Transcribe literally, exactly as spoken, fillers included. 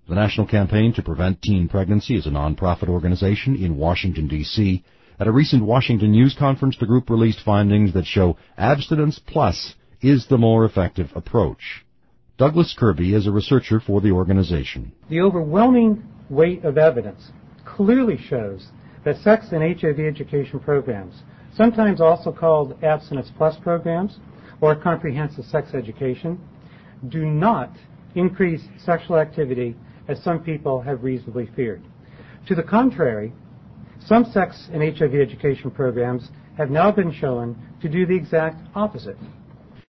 The National Campaign to Prevent Teen Pregnancy is a nonprofit organization in Washington, D C At a recent Washington News Conference, the group released findings that show abstinence plus is the more effective approach. Douglas Kirby is a researcher for the organization. The overwhelming weight of evidence clearly shows that sex and H I V education programs, sometimes also called abstinence plus programs or comprehensive sex education, do not increase sexual activity as some people have reasonably feared. To the contrary, some sex and H I V education programs have now been shown to do the exact opposite.